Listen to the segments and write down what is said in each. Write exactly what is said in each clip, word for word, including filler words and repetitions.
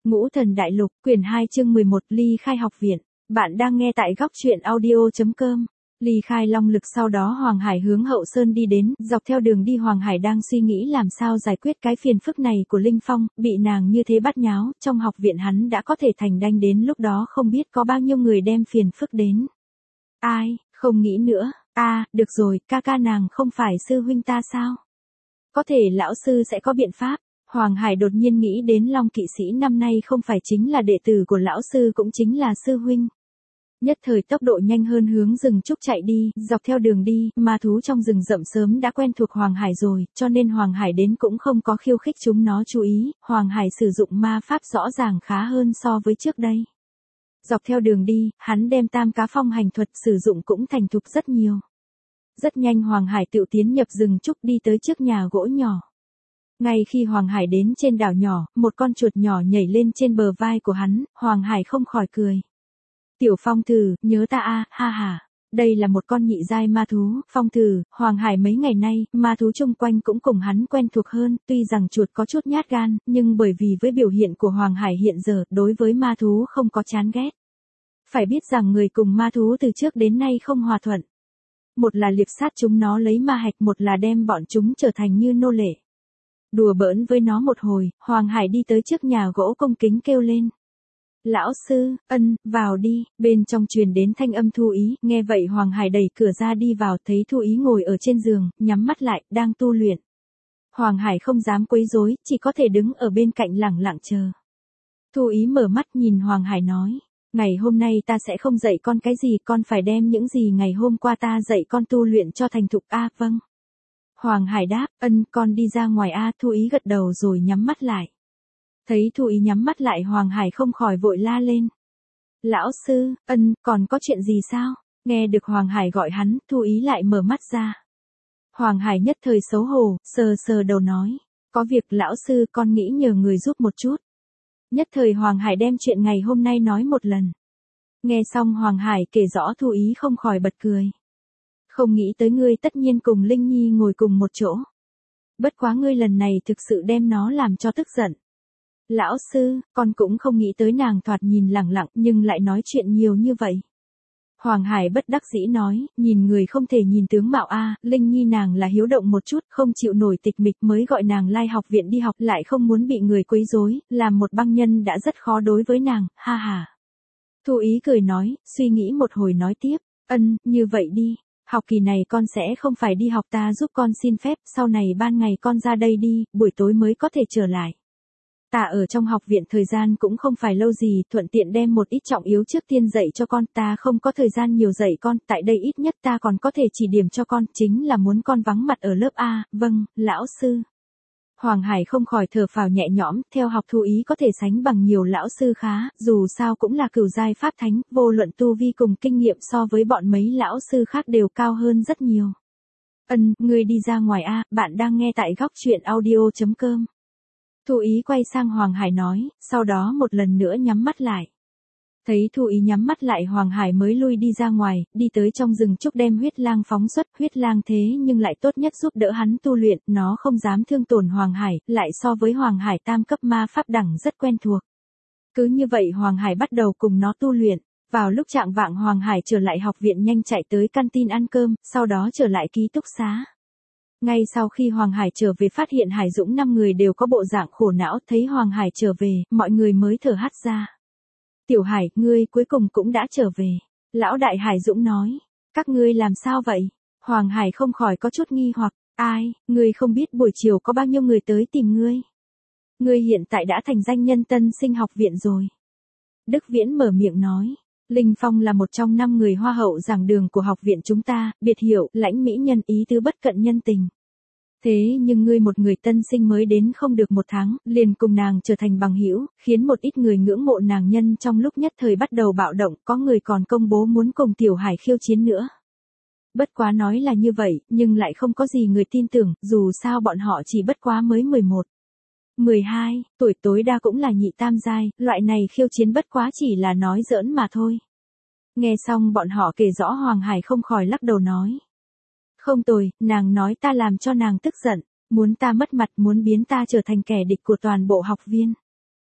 Ngũ Thần Đại Lục, quyển hai chương mười một, ly khai học viện. Bạn đang nghe tại góc truyện audio.com. Ly khai Long Lực sau đó Hoàng Hải hướng Hậu Sơn đi đến, dọc theo đường đi Hoàng Hải đang suy nghĩ làm sao giải quyết cái phiền phức này của Linh Phong, bị nàng như thế bắt nháo, trong học viện hắn đã có thể thành đanh đến lúc đó không biết có bao nhiêu người đem phiền phức đến. Ai, không nghĩ nữa, a à, được rồi, ca ca nàng không phải sư huynh ta sao? Có thể lão sư sẽ có biện pháp. Hoàng Hải đột nhiên nghĩ đến Long Kỵ Sĩ năm nay không phải chính là đệ tử của lão sư cũng chính là sư huynh. Nhất thời tốc độ nhanh hơn hướng rừng trúc chạy đi, dọc theo đường đi, ma thú trong rừng rậm sớm đã quen thuộc Hoàng Hải rồi, cho nên Hoàng Hải đến cũng không có khiêu khích chúng nó chú ý, Hoàng Hải sử dụng ma pháp rõ ràng khá hơn so với trước đây. Dọc theo đường đi, hắn đem tam cá phong hành thuật sử dụng cũng thành thục rất nhiều. Rất nhanh Hoàng Hải tự tiến nhập rừng trúc đi tới trước nhà gỗ nhỏ. Ngay khi Hoàng Hải đến trên đảo nhỏ, một con chuột nhỏ nhảy lên trên bờ vai của hắn, Hoàng Hải không khỏi cười. Tiểu Phong Thử, nhớ ta a, ha ha. Đây là một con nhị giai ma thú, Phong Thử, Hoàng Hải mấy ngày nay, ma thú chung quanh cũng cùng hắn quen thuộc hơn, tuy rằng chuột có chút nhát gan, nhưng bởi vì với biểu hiện của Hoàng Hải hiện giờ, đối với ma thú không có chán ghét. Phải biết rằng người cùng ma thú từ trước đến nay không hòa thuận. Một là liệp sát chúng nó lấy ma hạch, một là đem bọn chúng trở thành như nô lệ. Đùa bỡn với nó một hồi, Hoàng Hải đi tới trước nhà gỗ cung kính kêu lên. Lão sư, ân, vào đi, bên trong truyền đến thanh âm Thu Ý, nghe vậy Hoàng Hải đẩy cửa ra đi vào thấy Thu Ý ngồi ở trên giường, nhắm mắt lại, đang tu luyện. Hoàng Hải không dám quấy rối, chỉ có thể đứng ở bên cạnh lẳng lặng chờ. Thu Ý mở mắt nhìn Hoàng Hải nói, ngày hôm nay ta sẽ không dạy con cái gì, con phải đem những gì ngày hôm qua ta dạy con tu luyện cho thành thục. A vâng. Hoàng Hải đáp, ân, con đi ra ngoài a. Thu Ý gật đầu rồi nhắm mắt lại. Thấy Thu Ý nhắm mắt lại Hoàng Hải không khỏi vội la lên. Lão sư, ân, còn có chuyện gì sao? Nghe được Hoàng Hải gọi hắn, Thu Ý lại mở mắt ra. Hoàng Hải nhất thời xấu hổ, sờ sờ đầu nói. Có việc lão sư, con nghĩ nhờ người giúp một chút. Nhất thời Hoàng Hải đem chuyện ngày hôm nay nói một lần. Nghe xong Hoàng Hải kể rõ, Thu Ý không khỏi bật cười. Không nghĩ tới ngươi tất nhiên cùng Linh Nhi ngồi cùng một chỗ. Bất quá ngươi lần này thực sự đem nó làm cho tức giận. Lão sư, con cũng không nghĩ tới nàng thoạt nhìn lẳng lặng nhưng lại nói chuyện nhiều như vậy. Hoàng Hải bất đắc dĩ nói, nhìn người không thể nhìn tướng mạo a, Linh Nhi nàng là hiếu động một chút, không chịu nổi tịch mịch mới gọi nàng lai học viện đi học, lại không muốn bị người quấy rối, làm một băng nhân đã rất khó đối với nàng, ha ha. Thu Ý cười nói, suy nghĩ một hồi nói tiếp, ân, như vậy đi. Học kỳ này con sẽ không phải đi học, ta giúp con xin phép, sau này ban ngày con ra đây đi, buổi tối mới có thể trở lại. Ta ở trong học viện thời gian cũng không phải lâu gì, thuận tiện đem một ít trọng yếu trước tiên dạy cho con, ta không có thời gian nhiều dạy con, tại đây ít nhất ta còn có thể chỉ điểm cho con, chính là muốn con vắng mặt ở lớp A, vâng, lão sư. Hoàng Hải không khỏi thở phào nhẹ nhõm, theo học Thu Ý có thể sánh bằng nhiều lão sư khá, dù sao cũng là cửu giai pháp thánh, vô luận tu vi cùng kinh nghiệm so với bọn mấy lão sư khác đều cao hơn rất nhiều. Ân, ngươi đi ra ngoài a, bạn đang nghe tại góc truyện audio.com. Thu Ý quay sang Hoàng Hải nói, sau đó một lần nữa nhắm mắt lại. Thấy Thu Ý nhắm mắt lại Hoàng Hải mới lui đi ra ngoài, đi tới trong rừng trúc đem huyết lang phóng xuất, huyết lang thế nhưng lại tốt nhất giúp đỡ hắn tu luyện, nó không dám thương tổn Hoàng Hải, lại so với Hoàng Hải tam cấp ma pháp đẳng rất quen thuộc. Cứ như vậy Hoàng Hải bắt đầu cùng nó tu luyện, vào lúc trạng vạng Hoàng Hải trở lại học viện nhanh chạy tới canteen ăn cơm, sau đó trở lại ký túc xá. Ngay sau khi Hoàng Hải trở về phát hiện Hải Dũng năm người đều có bộ dạng khổ não, thấy Hoàng Hải trở về, mọi người mới thở hắt ra. Tiểu Hải, ngươi cuối cùng cũng đã trở về. Lão đại Hải Dũng nói. Các ngươi làm sao vậy? Hoàng Hải không khỏi có chút nghi hoặc. Ai, ngươi không biết buổi chiều có bao nhiêu người tới tìm ngươi. Ngươi hiện tại đã thành danh nhân tân sinh học viện rồi. Đức Viễn mở miệng nói. Linh Phong là một trong năm người hoa hậu giảng đường của học viện chúng ta, biệt hiệu, lãnh mỹ nhân, ý tứ bất cận nhân tình. Thế nhưng ngươi một người tân sinh mới đến không được một tháng, liền cùng nàng trở thành bằng hữu, khiến một ít người ngưỡng mộ nàng nhân trong lúc nhất thời bắt đầu bạo động, có người còn công bố muốn cùng Tiểu Hải khiêu chiến nữa. Bất quá nói là như vậy, nhưng lại không có gì người tin tưởng, dù sao bọn họ chỉ bất quá mới mười một. mười hai, tuổi tối đa cũng là nhị tam giai, loại này khiêu chiến bất quá chỉ là nói giỡn mà thôi. Nghe xong bọn họ kể rõ Hoàng Hải không khỏi lắc đầu nói. Không tồi, nàng nói ta làm cho nàng tức giận, muốn ta mất mặt, muốn biến ta trở thành kẻ địch của toàn bộ học viên.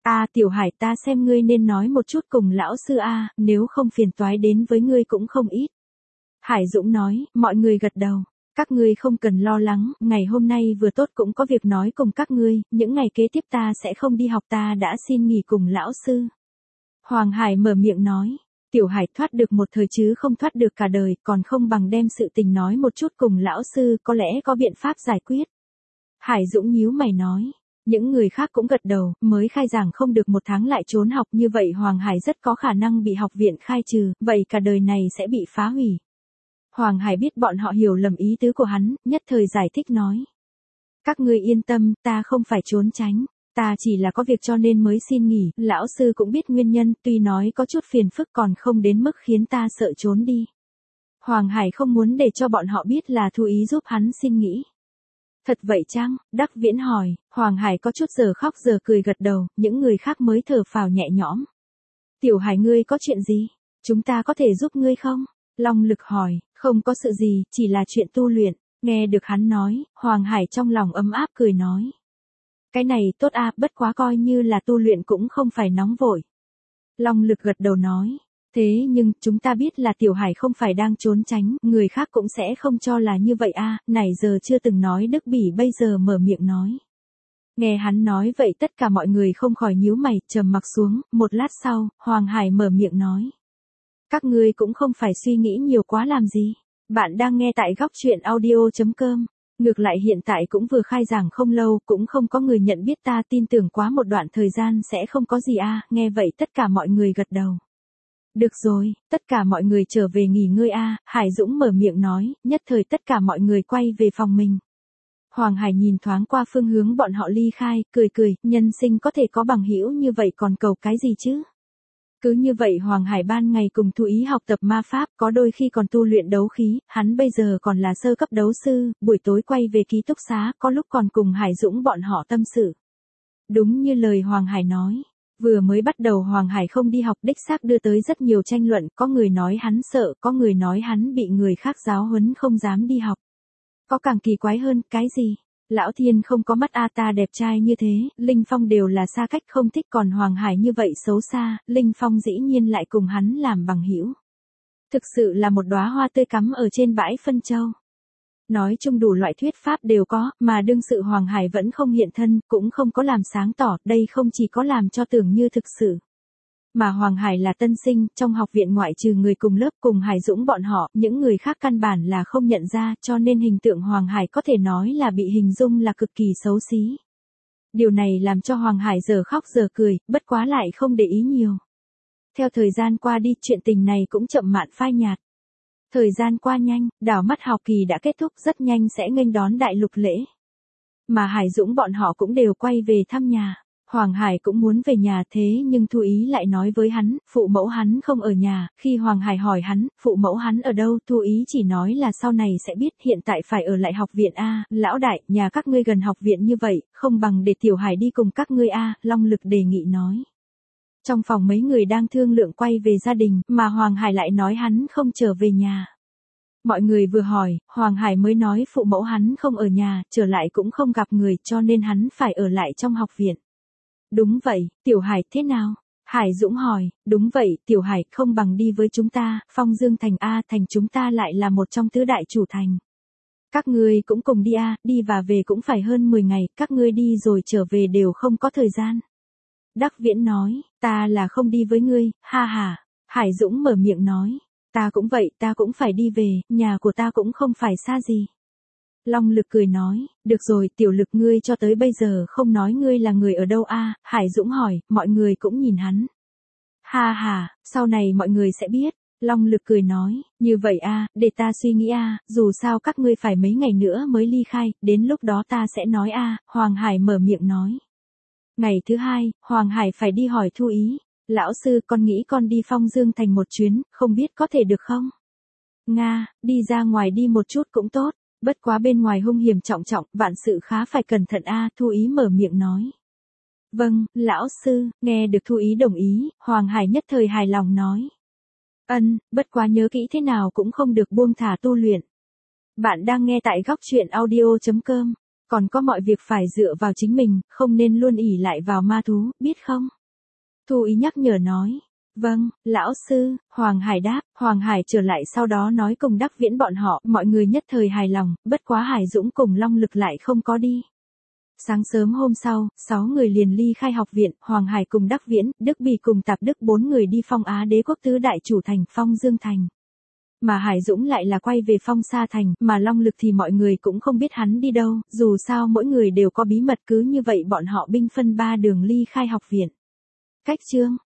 À Tiểu Hải, ta xem ngươi nên nói một chút cùng lão sư a, nếu không phiền toái đến với ngươi cũng không ít. Hải Dũng nói, mọi người gật đầu. Các ngươi không cần lo lắng, ngày hôm nay vừa tốt cũng có việc nói cùng các ngươi, những ngày kế tiếp ta sẽ không đi học, ta đã xin nghỉ cùng lão sư. Hoàng Hải mở miệng nói, Tiểu Hải, thoát được một thời chứ không thoát được cả đời, còn không bằng đem sự tình nói một chút cùng lão sư, có lẽ có biện pháp giải quyết. Hải Dũng nhíu mày nói, những người khác cũng gật đầu, mới khai giảng không được một tháng lại trốn học, như vậy Hoàng Hải rất có khả năng bị học viện khai trừ, vậy cả đời này sẽ bị phá hủy. Hoàng Hải biết bọn họ hiểu lầm ý tứ của hắn, nhất thời giải thích nói. Các ngươi yên tâm, ta không phải trốn tránh, ta chỉ là có việc cho nên mới xin nghỉ, lão sư cũng biết nguyên nhân, tuy nói có chút phiền phức còn không đến mức khiến ta sợ trốn đi. Hoàng Hải không muốn để cho bọn họ biết là Thu Ý giúp hắn xin nghỉ. Thật vậy chăng? Đắc Viễn hỏi, Hoàng Hải có chút giờ khóc giờ cười gật đầu, những người khác mới thở phào nhẹ nhõm. Tiểu Hải, ngươi có chuyện gì? Chúng ta có thể giúp ngươi không? Long Lực hỏi, không có sự gì, chỉ là chuyện tu luyện. Nghe được hắn nói, Hoàng Hải trong lòng ấm áp cười nói. Cái này tốt a, bất quá coi như là tu luyện cũng không phải nóng vội. Long Lực gật đầu nói. Thế nhưng, chúng ta biết là Tiểu Hải không phải đang trốn tránh, người khác cũng sẽ không cho là như vậy a, này giờ chưa từng nói Đức Bỉ bây giờ mở miệng nói. Nghe hắn nói vậy tất cả mọi người không khỏi nhíu mày, trầm mặc xuống, một lát sau, Hoàng Hải mở miệng nói. Các ngươi cũng không phải suy nghĩ nhiều quá làm gì. Bạn đang nghe tại góc truyện audio chấm com. Ngược lại hiện tại cũng vừa khai giảng không lâu, cũng không có người nhận biết ta, tin tưởng quá một đoạn thời gian sẽ không có gì a. Nghe vậy tất cả mọi người gật đầu. Được rồi, tất cả mọi người trở về nghỉ ngơi a. Hải Dũng mở miệng nói, nhất thời tất cả mọi người quay về phòng mình. Hoàng Hải nhìn thoáng qua phương hướng bọn họ ly khai, cười cười, nhân sinh có thể có bằng hữu như vậy còn cầu cái gì chứ? Cứ như vậy Hoàng Hải ban ngày cùng Thu Ý học tập ma pháp, có đôi khi còn tu luyện đấu khí, hắn bây giờ còn là sơ cấp đấu sư, buổi tối quay về ký túc xá, có lúc còn cùng Hải Dũng bọn họ tâm sự. Đúng như lời Hoàng Hải nói, vừa mới bắt đầu Hoàng Hải không đi học đích xác đưa tới rất nhiều tranh luận, có người nói hắn sợ, có người nói hắn bị người khác giáo huấn không dám đi học. Có càng kỳ quái hơn, cái gì? Lão Thiên không có mắt a, ta đẹp trai như thế, Linh Phong đều là xa cách không thích, còn Hoàng Hải như vậy xấu xa, Linh Phong dĩ nhiên lại cùng hắn làm bằng hữu. Thực sự là một đóa hoa tươi cắm ở trên bãi phân châu. Nói chung đủ loại thuyết pháp đều có, mà đương sự Hoàng Hải vẫn không hiện thân, cũng không có làm sáng tỏ, đây không chỉ có làm cho tưởng như thực sự. Mà Hoàng Hải là tân sinh, trong học viện ngoại trừ người cùng lớp cùng Hải Dũng bọn họ, những người khác căn bản là không nhận ra, cho nên hình tượng Hoàng Hải có thể nói là bị hình dung là cực kỳ xấu xí. Điều này làm cho Hoàng Hải giờ khóc giờ cười, bất quá lại không để ý nhiều. Theo thời gian qua đi, chuyện tình này cũng chậm mạn phai nhạt. Thời gian qua nhanh, đảo mắt học kỳ đã kết thúc, rất nhanh sẽ nghênh đón đại lục lễ. Mà Hải Dũng bọn họ cũng đều quay về thăm nhà. Hoàng Hải cũng muốn về nhà, thế nhưng Thu Ý lại nói với hắn, phụ mẫu hắn không ở nhà. Khi Hoàng Hải hỏi hắn, phụ mẫu hắn ở đâu, Thu Ý chỉ nói là sau này sẽ biết, hiện tại phải ở lại học viện a. Lão đại, nhà các ngươi gần học viện như vậy, không bằng để Tiểu Hải đi cùng các ngươi a. Long Lực đề nghị nói. Trong phòng mấy người đang thương lượng quay về gia đình, mà Hoàng Hải lại nói hắn không trở về nhà. Mọi người vừa hỏi, Hoàng Hải mới nói phụ mẫu hắn không ở nhà, trở lại cũng không gặp người, cho nên hắn phải ở lại trong học viện. Đúng vậy, Tiểu Hải thế nào? Hải Dũng hỏi, đúng vậy, Tiểu Hải không bằng đi với chúng ta, Phong Dương thành A, thành chúng ta lại là một trong tứ đại chủ thành. Các ngươi cũng cùng đi A, đi và về cũng phải hơn mười ngày, các ngươi đi rồi trở về đều không có thời gian. Đắc Viễn nói, ta là không đi với ngươi, ha ha. Hải Dũng mở miệng nói, ta cũng vậy, ta cũng phải đi về, nhà của ta cũng không phải xa gì. Long Lực cười nói, được rồi, Tiểu Lực ngươi cho tới bây giờ không nói ngươi là người ở đâu a? Hải Dũng hỏi, mọi người cũng nhìn hắn. Ha ha, sau này mọi người sẽ biết. Long Lực cười nói, như vậy a, để ta suy nghĩ a, dù sao các ngươi phải mấy ngày nữa mới ly khai, đến lúc đó ta sẽ nói a. Hoàng Hải mở miệng nói. Ngày thứ hai, Hoàng Hải phải đi hỏi Thu Ý. Lão sư, con nghĩ con đi Phong Dương thành một chuyến, không biết có thể được không? Nga, đi ra ngoài đi một chút cũng tốt. Bất quá bên ngoài hung hiểm trọng trọng, vạn sự khá phải cẩn thận a. Thu Ý mở miệng nói. Vâng, lão sư, nghe được Thu Ý đồng ý, Hoàng Hải nhất thời hài lòng nói. Ân, bất quá nhớ kỹ thế nào cũng không được buông thả tu luyện. Bạn đang nghe tại góc truyện audio chấm com, còn có mọi việc phải dựa vào chính mình, không nên luôn ỷ lại vào ma thú, biết không? Thu Ý nhắc nhở nói. Vâng, lão sư, Hoàng Hải đáp, Hoàng Hải trở lại sau đó nói cùng Đắc Viễn bọn họ, mọi người nhất thời hài lòng, bất quá Hải Dũng cùng Long Lực lại không có đi. Sáng sớm hôm sau, sáu người liền ly khai học viện, Hoàng Hải cùng Đắc Viễn, Đức Bỉ cùng Tạp Đức bốn người đi Phong Á Đế quốc tứ đại chủ thành Phong Dương thành. Mà Hải Dũng lại là quay về Phong Sa thành, mà Long Lực thì mọi người cũng không biết hắn đi đâu, dù sao mỗi người đều có bí mật, cứ như vậy bọn họ binh phân ba đường ly khai học viện. Cách chương